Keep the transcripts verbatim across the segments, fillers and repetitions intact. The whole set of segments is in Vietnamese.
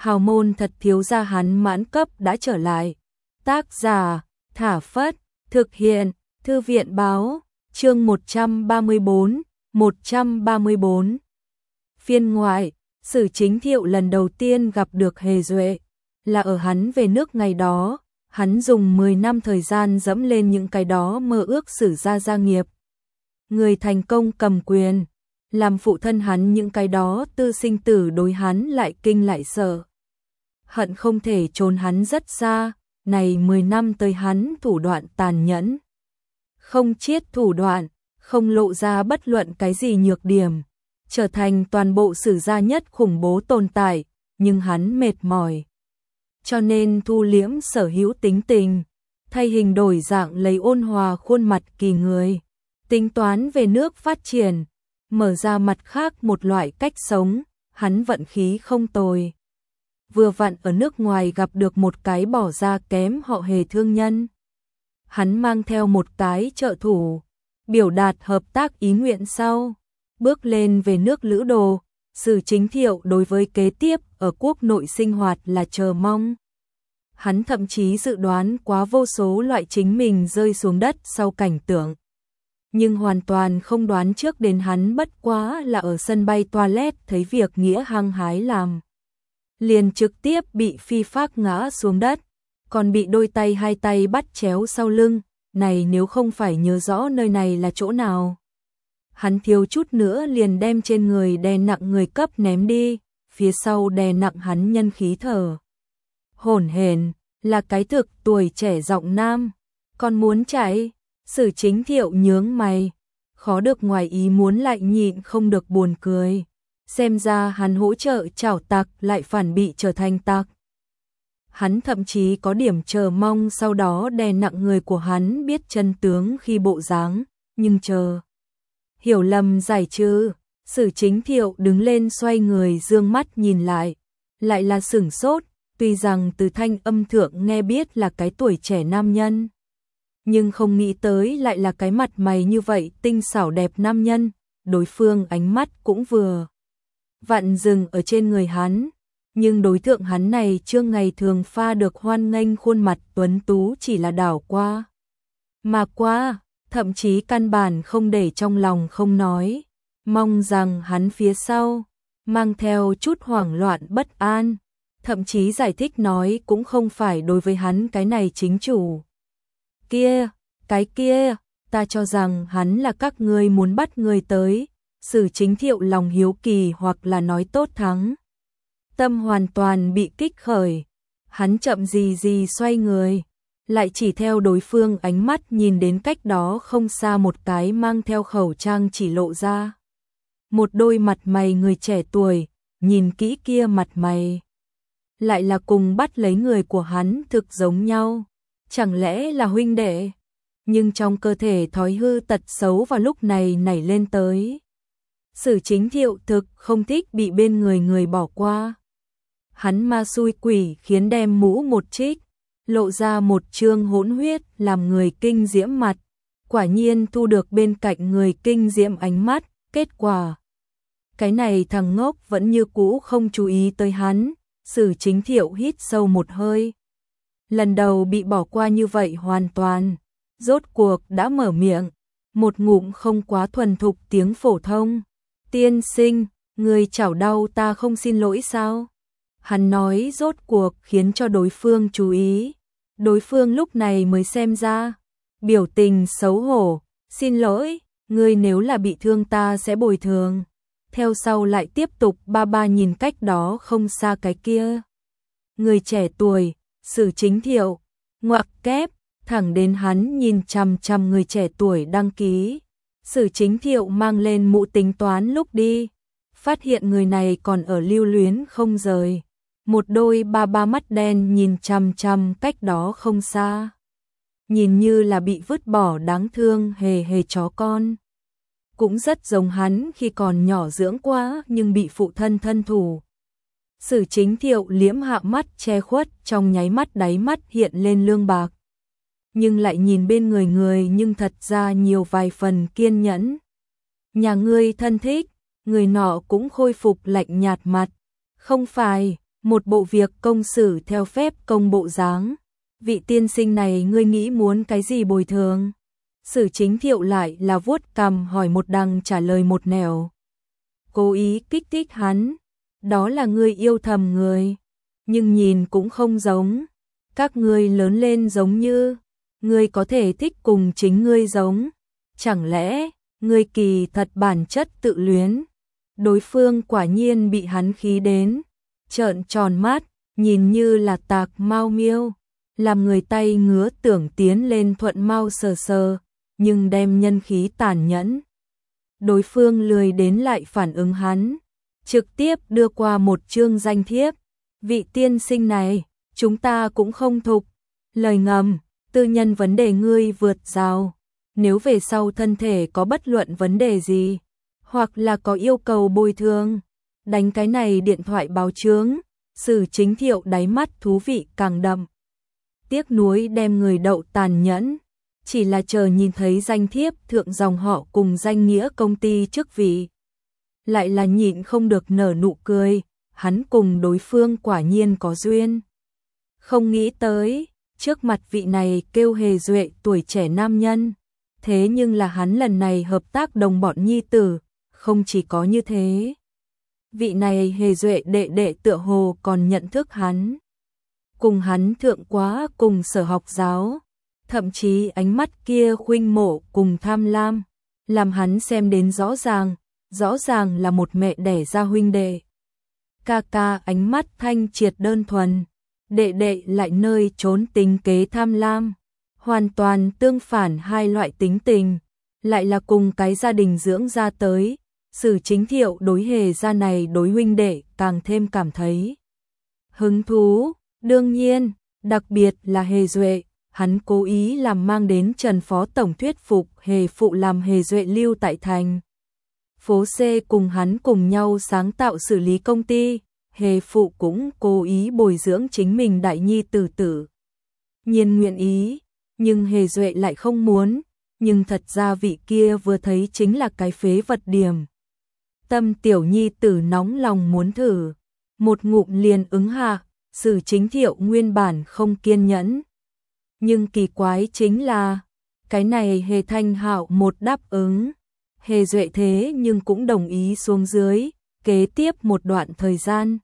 hào môn thật thiếu gia hắn mãn cấp đã trở lại. Tác giả, Thả Phất, thực hiện, Thư viện báo, chương một trăm ba mươi bốn, một trăm ba mươi bốn. Phiên ngoại, Sử Chính Thiệu lần đầu tiên gặp được Hề Duệ, là ở hắn về nước ngày đó, hắn dùng mười năm thời gian dẫm lên những cái đó mơ ước Sử gia gia nghiệp. Người thành công cầm quyền, làm phụ thân hắn những cái đó tư sinh tử đối hắn lại kinh lại sợ. Hận không thể trốn hắn rất xa, này mười năm tới hắn thủ đoạn tàn nhẫn. Không chiết thủ đoạn, không lộ ra bất luận cái gì nhược điểm, trở thành toàn bộ Sử gia nhất khủng bố tồn tại, nhưng hắn mệt mỏi. Cho nên thu liễm sở hữu tính tình, thay hình đổi dạng lấy ôn hòa khuôn mặt kỳ người, tính toán về nước phát triển, mở ra mặt khác một loại cách sống, hắn vận khí không tồi. Vừa vặn ở nước ngoài gặp được một cái bỏ ra kém họ Hề thương nhân. Hắn mang theo một cái trợ thủ, biểu đạt hợp tác ý nguyện sau, bước lên về nước lữ đồ. Sử Chính Thiệu đối với kế tiếp ở quốc nội sinh hoạt là chờ mong. Hắn thậm chí dự đoán quá vô số loại chính mình rơi xuống đất sau cảnh tượng. Nhưng hoàn toàn không đoán trước đến hắn bất quá là ở sân bay toilet thấy việc nghĩa hăng hái làm. Liền trực tiếp bị phi phác ngã xuống đất, còn bị đôi tay hai tay bắt chéo sau lưng, này nếu không phải nhớ rõ nơi này là chỗ nào. Hắn thiếu chút nữa liền đem trên người đè nặng người cấp ném đi, phía sau đè nặng hắn nhân khí thở. Hổn hển, là cái thực tuổi trẻ giọng nam, còn muốn chạy. Sử Chính Thiệu nhướng mày, khó được ngoài ý muốn lại nhịn không được buồn cười. Xem ra hắn hỗ trợ chảo tặc lại phản bị trở thành tặc. Hắn thậm chí có điểm chờ mong sau đó đè nặng người của hắn biết chân tướng khi bộ dáng, nhưng chờ. Hiểu lầm giải trừ, Sử Chính Thiệu đứng lên xoay người dương mắt nhìn lại, lại là sửng sốt, tuy rằng từ thanh âm thượng nghe biết là cái tuổi trẻ nam nhân. Nhưng không nghĩ tới lại là cái mặt mày như vậy tinh xảo đẹp nam nhân, đối phương ánh mắt cũng vừa vặn dừng ở trên người hắn, nhưng đối tượng hắn này chưa ngày thường pha được hoan nghênh khuôn mặt tuấn tú chỉ là đảo qua. Mà qua, thậm chí căn bản không để trong lòng không nói, mong rằng hắn phía sau, mang theo chút hoảng loạn bất an, thậm chí giải thích nói cũng không phải đối với hắn cái này chính chủ. Kia, cái kia, ta cho rằng hắn là các ngươi muốn bắt người tới. Sử Chính Thiệu lòng hiếu kỳ hoặc là nói tốt thắng. Tâm hoàn toàn bị kích khởi. Hắn chậm gì gì xoay người, lại chỉ theo đối phương ánh mắt nhìn đến cách đó không xa một cái mang theo khẩu trang chỉ lộ ra. Một đôi mặt mày người trẻ tuổi, nhìn kỹ kia mặt mày. Lại là cùng bắt lấy người của hắn thực giống nhau. Chẳng lẽ là huynh đệ? Nhưng trong cơ thể thói hư tật xấu vào lúc này nảy lên tới. Sử Chính Thiệu thực không thích bị bên người người bỏ qua. Hắn ma xui quỷ khiến đem mũ một trích, lộ ra một trương hỗn huyết làm người kinh diễm mặt. Quả nhiên thu được bên cạnh người kinh diễm ánh mắt, kết quả. Cái này thằng ngốc vẫn như cũ không chú ý tới hắn. Sử Chính Thiệu hít sâu một hơi. Lần đầu bị bỏ qua như vậy hoàn toàn, rốt cuộc đã mở miệng, một ngụm không quá thuần thục tiếng phổ thông. Tiên sinh, người chảo đau ta không xin lỗi sao? Hắn nói rốt cuộc khiến cho đối phương chú ý. Đối phương lúc này mới xem ra, biểu tình xấu hổ, xin lỗi, người nếu là bị thương ta sẽ bồi thường. Theo sau lại tiếp tục ba ba nhìn cách đó không xa cái kia. Người trẻ tuổi, Sử Chính Thiệu, ngoặc kép, thẳng đến hắn nhìn chằm chằm người trẻ tuổi đăng ký. Sử Chính Thiệu mang lên mũ tính toán lúc đi, phát hiện người này còn ở lưu luyến không rời. Một đôi ba ba mắt đen nhìn chằm chằm cách đó không xa. Nhìn như là bị vứt bỏ đáng thương hề hề chó con. Cũng rất giống hắn khi còn nhỏ dưỡng quá nhưng bị phụ thân thân thủ. Sử Chính Thiệu liễm hạ mắt che khuất, trong nháy mắt đáy mắt hiện lên lương bạc. Nhưng lại nhìn bên người người nhưng thật ra nhiều vài phần kiên nhẫn. Nhà ngươi thân thích, người nọ cũng khôi phục lạnh nhạt mặt. Không phải, một bộ việc công xử theo phép công bộ dáng. Vị tiên sinh này ngươi nghĩ muốn cái gì bồi thường? Sử Chính Thiệu lại là vuốt cằm hỏi một đằng trả lời một nẻo. Cố ý kích thích hắn, đó là ngươi yêu thầm người, nhưng nhìn cũng không giống. Các ngươi lớn lên giống như, ngươi có thể thích cùng chính ngươi giống. Chẳng lẽ, ngươi kỳ thật bản chất tự luyến? Đối phương quả nhiên bị hắn khí đến, trợn tròn mắt, nhìn như là tạc mau miêu, làm người tay ngứa tưởng tiến lên thuận mau sờ sờ, nhưng đem nhân khí tàn nhẫn. Đối phương lười đến lại phản ứng hắn, trực tiếp đưa qua một chương danh thiếp. Vị tiên sinh này, chúng ta cũng không thục. Lời ngầm, tư nhân vấn đề ngươi vượt rào. Nếu về sau thân thể có bất luận vấn đề gì, hoặc là có yêu cầu bồi thường, đánh cái này điện thoại báo chướng. Sử Chính Thiệu đáy mắt thú vị càng đậm. Tiếc nuối đem người đậu tàn nhẫn, chỉ là chờ nhìn thấy danh thiếp thượng dòng họ cùng danh nghĩa công ty chức vị. Lại là nhịn không được nở nụ cười, hắn cùng đối phương quả nhiên có duyên. Không nghĩ tới, trước mặt vị này kêu Hề Duệ tuổi trẻ nam nhân, thế nhưng là hắn lần này hợp tác đồng bọn nhi tử, không chỉ có như thế. Vị này Hề Duệ đệ đệ tựa hồ còn nhận thức hắn. Cùng hắn thượng quá cùng sở học giáo, thậm chí ánh mắt kia khuynh mộ cùng tham lam, làm hắn xem đến rõ ràng, rõ ràng là một mẹ đẻ ra huynh đệ. Ca ca ánh mắt thanh triệt đơn thuần, đệ đệ lại nơi trốn tính kế tham lam, hoàn toàn tương phản hai loại tính tình, lại là cùng cái gia đình dưỡng ra tới. Sử Chính Thiệu đối Hề gia này đối huynh đệ càng thêm cảm thấy hứng thú. Đương nhiên, đặc biệt là Hề Duệ, hắn cố ý làm mang đến Trần Phó Tổng thuyết phục Hề phụ làm Hề Duệ lưu tại thành phố C cùng hắn cùng nhau sáng tạo xử lý công ty. Hề phụ cũng cố ý bồi dưỡng chính mình đại nhi tử tử. Nhiên nguyện ý, nhưng Hề Duệ lại không muốn, nhưng thật ra vị kia vừa thấy chính là cái phế vật điểm. Tâm tiểu nhi tử nóng lòng muốn thử, một ngụm liền ứng hạ. Sử Chính Thiệu nguyên bản không kiên nhẫn, nhưng kỳ quái chính là cái này Hề Thanh Hạo một đáp ứng, Hề Duệ thế nhưng cũng đồng ý xuống dưới. Kế tiếp một đoạn thời gian,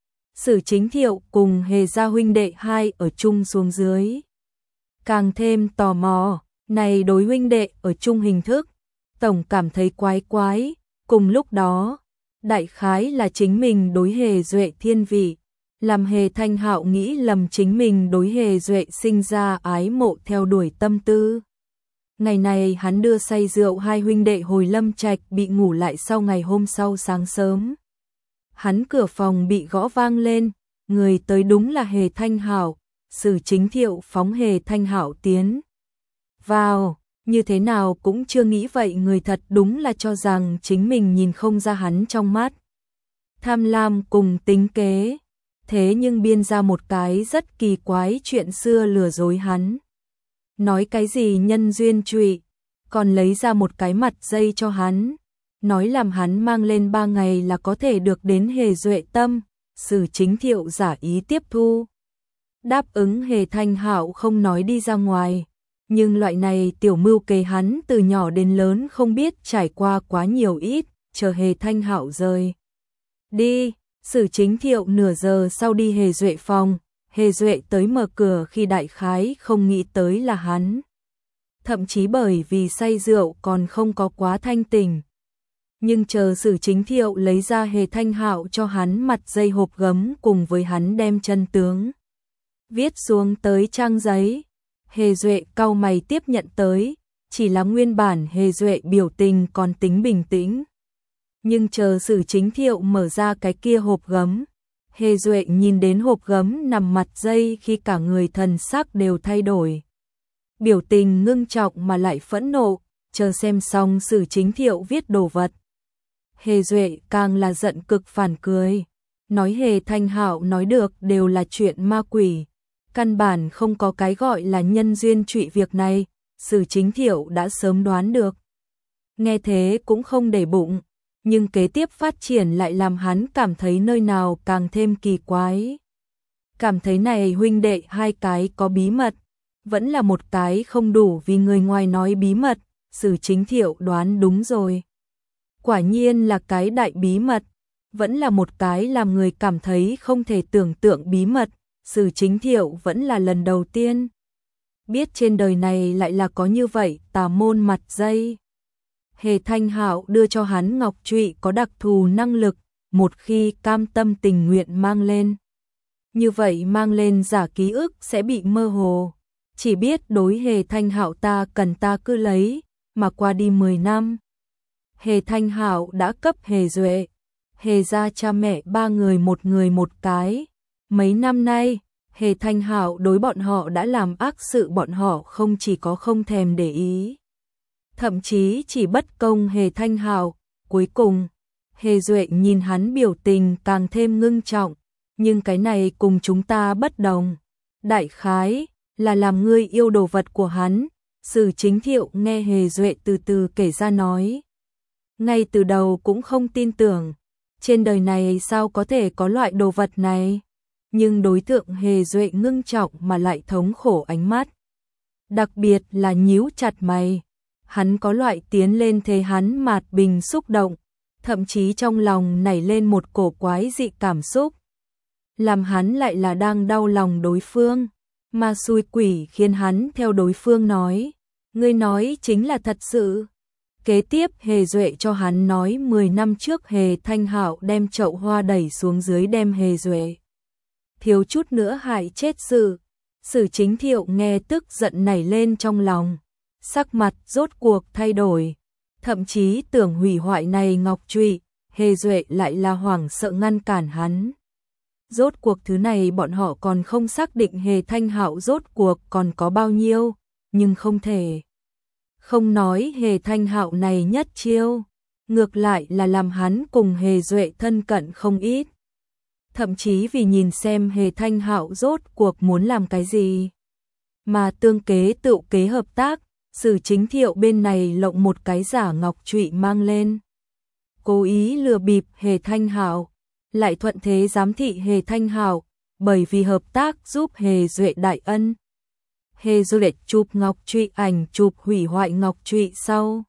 Sử Chính Thiệu cùng Hề gia huynh đệ hai ở chung xuống dưới, càng thêm tò mò. Này đối huynh đệ ở chung hình thức, tổng cảm thấy quái quái. Cùng lúc đó, đại khái là chính mình đối Hề Duệ thiên vị, làm Hề Thanh Hạo nghĩ lầm chính mình đối Hề Duệ sinh ra ái mộ theo đuổi tâm tư. Ngày này hắn đưa say rượu hai huynh đệ hồi Lâm Trạch bị ngủ lại sau ngày hôm sau sáng sớm. Hắn cửa phòng bị gõ vang lên, người tới đúng là Hề Thanh Hạo. Sử Chính Thiệu phóng Hề Thanh Hạo tiến vào, như thế nào cũng chưa nghĩ vậy, người thật đúng là cho rằng chính mình nhìn không ra hắn trong mắt tham lam cùng tính kế. Thế nhưng biên ra một cái rất kỳ quái chuyện xưa lừa dối hắn. Nói cái gì nhân duyên trụy, còn lấy ra một cái mặt dây cho hắn, nói làm hắn mang lên ba ngày là có thể được đến Hề Duệ tâm. Sử Chính Thiệu giả ý tiếp thu, đáp ứng Hề Thanh Hạo không nói đi ra ngoài, nhưng loại này tiểu mưu kế hắn từ nhỏ đến lớn không biết trải qua quá nhiều ít. Chờ Hề Thanh Hạo rời đi, Sử Chính Thiệu nửa giờ sau đi Hề Duệ phòng. Hề Duệ tới mở cửa khi đại khái không nghĩ tới là hắn, thậm chí bởi vì say rượu còn không có quá thanh tỉnh. Nhưng chờ Sử Chính Thiệu lấy ra Hề Thanh Hạo cho hắn mặt dây hộp gấm cùng với hắn đem chân tướng viết xuống tới trang giấy, Hề Duệ cau mày tiếp nhận tới, chỉ là nguyên bản Hề Duệ biểu tình còn tính bình tĩnh. Nhưng chờ Sử Chính Thiệu mở ra cái kia hộp gấm, Hề Duệ nhìn đến hộp gấm nằm mặt dây khi cả người thần sắc đều thay đổi. Biểu tình ngưng trọng mà lại phẫn nộ, chờ xem xong Sử Chính Thiệu viết đồ vật. Hề Duệ càng là giận cực phản cười, nói Hề Thanh Hạo nói được đều là chuyện ma quỷ, căn bản không có cái gọi là nhân duyên trụy việc này, Sử Chính Thiệu đã sớm đoán được. Nghe thế cũng không để bụng, Nhưng kế tiếp phát triển lại làm hắn cảm thấy nơi nào càng thêm kỳ quái. Cảm thấy này huynh đệ hai cái có bí mật, vẫn là một cái không đủ vì người ngoài nói bí mật, Sử Chính Thiệu đoán đúng rồi. Quả nhiên là cái đại bí mật, vẫn là một cái làm người cảm thấy không thể tưởng tượng bí mật, Sử Chính Thiệu vẫn là lần đầu tiên biết trên đời này lại là có như vậy tà môn mặt dây. Hề Thanh Hạo đưa cho hắn ngọc trụy có đặc thù năng lực, một khi cam tâm tình nguyện mang lên. Như vậy mang lên giả ký ức sẽ bị mơ hồ. Chỉ biết đối Hề Thanh Hạo ta cần ta cứ lấy, mà qua đi mười năm. Hề Thanh Hạo đã cấp Hề Duệ, Hề gia cha mẹ ba người một người một cái. Mấy năm nay, Hề Thanh Hạo đối bọn họ đã làm ác sự, bọn họ không chỉ có không thèm để ý, thậm chí chỉ bất công Hề Thanh Hạo. Cuối cùng, Hề Duệ nhìn hắn biểu tình càng thêm ngưng trọng, nhưng cái này cùng chúng ta bất đồng. Đại khái là làm ngươi yêu đồ vật của hắn. Sử Chính Thiệu nghe Hề Duệ từ từ kể ra nói. Ngay từ đầu cũng không tin tưởng, trên đời này sao có thể có loại đồ vật này. Nhưng đối tượng Hề Duệ ngưng trọng mà lại thống khổ ánh mắt. Đặc biệt là nhíu chặt mày. Hắn có loại tiến lên thế hắn mạt bình xúc động, thậm chí trong lòng nảy lên một cổ quái dị cảm xúc. Làm hắn lại là đang đau lòng đối phương, mà xui quỷ khiến hắn theo đối phương nói. Ngươi nói chính là thật sự. Kế tiếp Hề Duệ cho hắn nói mười năm trước Hề Thanh Hạo đem chậu hoa đẩy xuống dưới đem Hề Duệ thiếu chút nữa hại chết sự. Sử Chính Thiệu nghe tức giận nảy lên trong lòng, sắc mặt rốt cuộc thay đổi, thậm chí tưởng hủy hoại này ngọc trụy. Hề Duệ lại là hoảng sợ ngăn cản hắn. Rốt cuộc thứ này bọn họ còn không xác định Hề Thanh Hạo rốt cuộc còn có bao nhiêu, nhưng không thể không nói Hề Thanh Hạo này nhất chiêu, ngược lại là làm hắn cùng Hề Duệ thân cận không ít. Thậm chí vì nhìn xem Hề Thanh Hạo rốt cuộc muốn làm cái gì, mà tương kế tự kế hợp tác. Sử Chính Thiệu bên này lộng một cái giả ngọc trụy mang lên, cố ý lừa bịp Hề Thanh Hạo, lại thuận thế giám thị Hề Thanh Hạo, bởi vì hợp tác giúp Hề Duệ đại ân. Hề Duệ chụp ngọc trụy ảnh chụp hủy hoại ngọc trụy sau.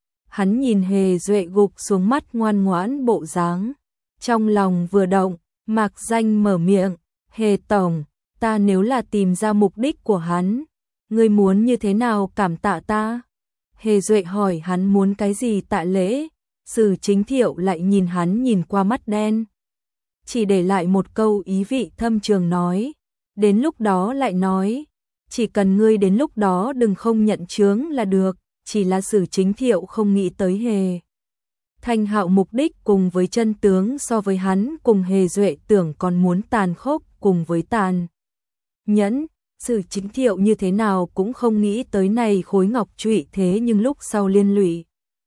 Hắn nhìn Hề Duệ gục xuống mắt ngoan ngoãn bộ dáng, trong lòng vừa động, mạc danh mở miệng, Hề tổng, ta nếu là tìm ra mục đích của hắn, ngươi muốn như thế nào cảm tạ ta? Hề Duệ hỏi hắn muốn cái gì tạ lễ. Sử Chính Thiệu lại nhìn hắn nhìn qua mắt đen, chỉ để lại một câu ý vị thâm trường nói, đến lúc đó lại nói, chỉ cần ngươi đến lúc đó đừng không nhận chướng là được. Chỉ là Sử Chính Thiệu không nghĩ tới Hề Thanh Hạo mục đích cùng với chân tướng so với hắn cùng Hề Duệ tưởng còn muốn tàn khốc cùng với tàn nhẫn. Sử Chính Thiệu như thế nào cũng không nghĩ tới này khối ngọc trụy thế nhưng lúc sau liên lụy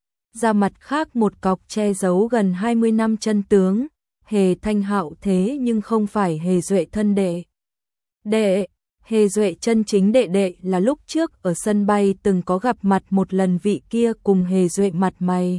ra mặt khác một cọc che giấu gần hai mươi năm chân tướng. Hề Thanh Hạo thế nhưng không phải Hề Duệ thân đệ. Đệ, Hề Duệ chân chính đệ đệ là lúc trước ở sân bay từng có gặp mặt một lần, vị kia cùng Hề Duệ mặt mày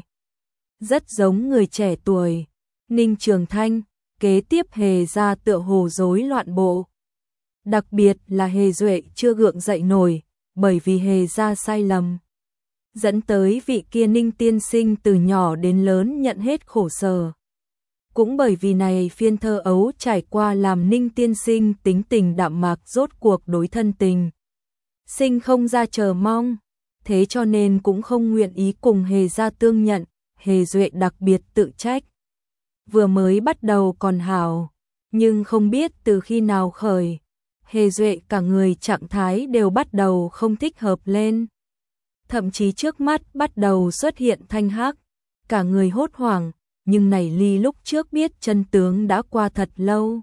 rất giống người trẻ tuổi, Ninh Trường Thanh. Kế tiếp Hề gia tựa hồ rối loạn bộ. Đặc biệt là Hề Duệ chưa gượng dậy nổi, bởi vì Hề gia sai lầm, dẫn tới vị kia Ninh tiên sinh từ nhỏ đến lớn nhận hết khổ sở. Cũng bởi vì này phiên thơ ấu trải qua làm Ninh tiên sinh tính tình đạm mạc, rốt cuộc đối thân tình sinh không ra chờ mong, thế cho nên cũng không nguyện ý cùng Hề gia tương nhận. Hề Duệ đặc biệt tự trách, vừa mới bắt đầu còn hảo, nhưng không biết từ khi nào khởi, Hề Duệ cả người trạng thái đều bắt đầu không thích hợp lên. Thậm chí trước mắt bắt đầu xuất hiện thanh hắc, cả người hốt hoảng, nhưng này ly lúc trước biết chân tướng đã qua thật lâu.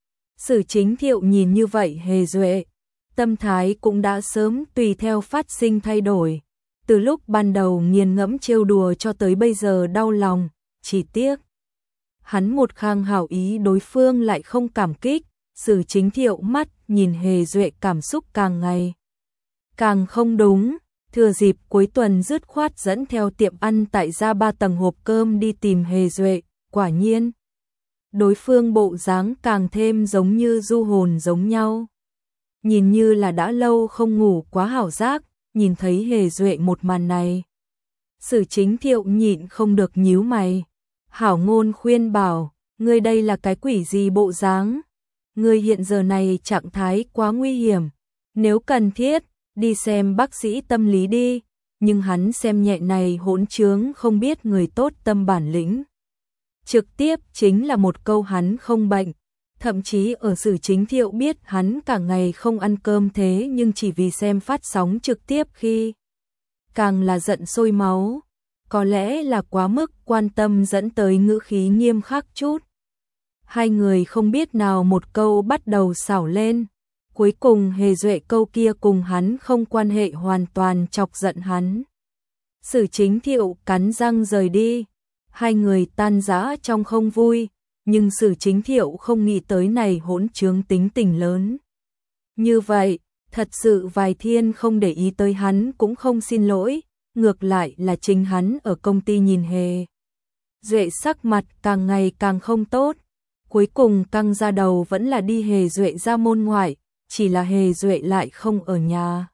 Sử Chính Thiệu nhìn như vậy Hề Duệ, tâm thái cũng đã sớm tùy theo phát sinh thay đổi. Từ lúc ban đầu nghiền ngẫm trêu đùa cho tới bây giờ đau lòng, chỉ tiếc hắn một khang hảo ý đối phương lại không cảm kích. Sử Chính Thiệu mắt nhìn Hề Duệ cảm xúc càng ngày càng không đúng, Thừa dịp cuối tuần dứt khoát dẫn theo tiệm ăn tại gia ba tầng hộp cơm đi tìm Hề Duệ, quả nhiên. Đối phương bộ dáng càng thêm giống như du hồn giống nhau. Nhìn như là đã lâu không ngủ quá hảo giác, nhìn thấy Hề Duệ một màn này. Sử Chính Thiệu nhịn không được nhíu mày. Hảo ngôn khuyên bảo, ngươi đây là cái quỷ gì bộ dáng? Ngươi hiện giờ này trạng thái quá nguy hiểm. Nếu cần thiết, đi xem bác sĩ tâm lý đi. Nhưng hắn xem nhẹ này hỗn trướng không biết người tốt tâm bản lĩnh. Trực tiếp chính là một câu hắn không bệnh. Thậm chí ở Sử Chính Thiệu biết hắn cả ngày không ăn cơm thế nhưng chỉ vì xem phát sóng trực tiếp khi càng là giận sôi máu. Có lẽ là quá mức quan tâm dẫn tới ngữ khí nghiêm khắc chút. Hai người không biết nào một câu bắt đầu xảo lên. Cuối cùng Hề Duệ câu kia cùng hắn không quan hệ hoàn toàn chọc giận hắn. Sử Chính Thiệu cắn răng rời đi. Hai người tan rã trong không vui. Nhưng Sử Chính Thiệu không nghĩ tới này hỗn trướng tính tình lớn. Như vậy, thật sự vài thiên không để ý tới hắn cũng không xin lỗi. Ngược lại là chính hắn ở công ty nhìn Hề Duệ sắc mặt càng ngày càng không tốt. Cuối cùng căng ra đầu vẫn là đi Hề Duệ ra môn ngoại. Chỉ là Hề Duệ lại không ở nhà.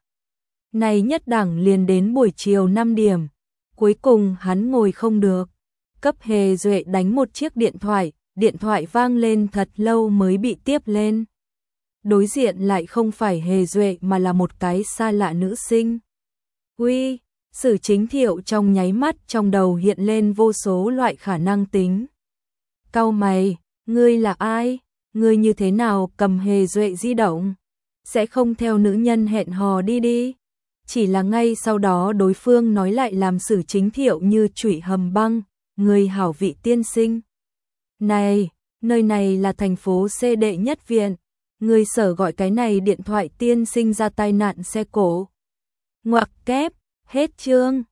Này nhất đẳng liền đến buổi chiều năm điểm. Cuối cùng hắn ngồi không được. Cấp Hề Duệ đánh một chiếc điện thoại. Điện thoại vang lên thật lâu mới bị tiếp lên. Đối diện lại không phải Hề Duệ mà là một cái xa lạ nữ sinh. Uy, Sử Chính Thiệu trong nháy mắt trong đầu hiện lên vô số loại khả năng tính. Cau mày, ngươi là ai? Ngươi như thế nào cầm Hề Duệ di động? Sẽ không theo nữ nhân hẹn hò đi đi. Chỉ là ngay sau đó đối phương nói lại làm Sử Chính Thiệu như chủy hầm băng. Ngươi hảo vị tiên sinh. Này, nơi này là thành phố C đệ nhất viện. Ngươi sở gọi cái này điện thoại tiên sinh ra tai nạn xe cổ. Ngoặc kép, hết chương.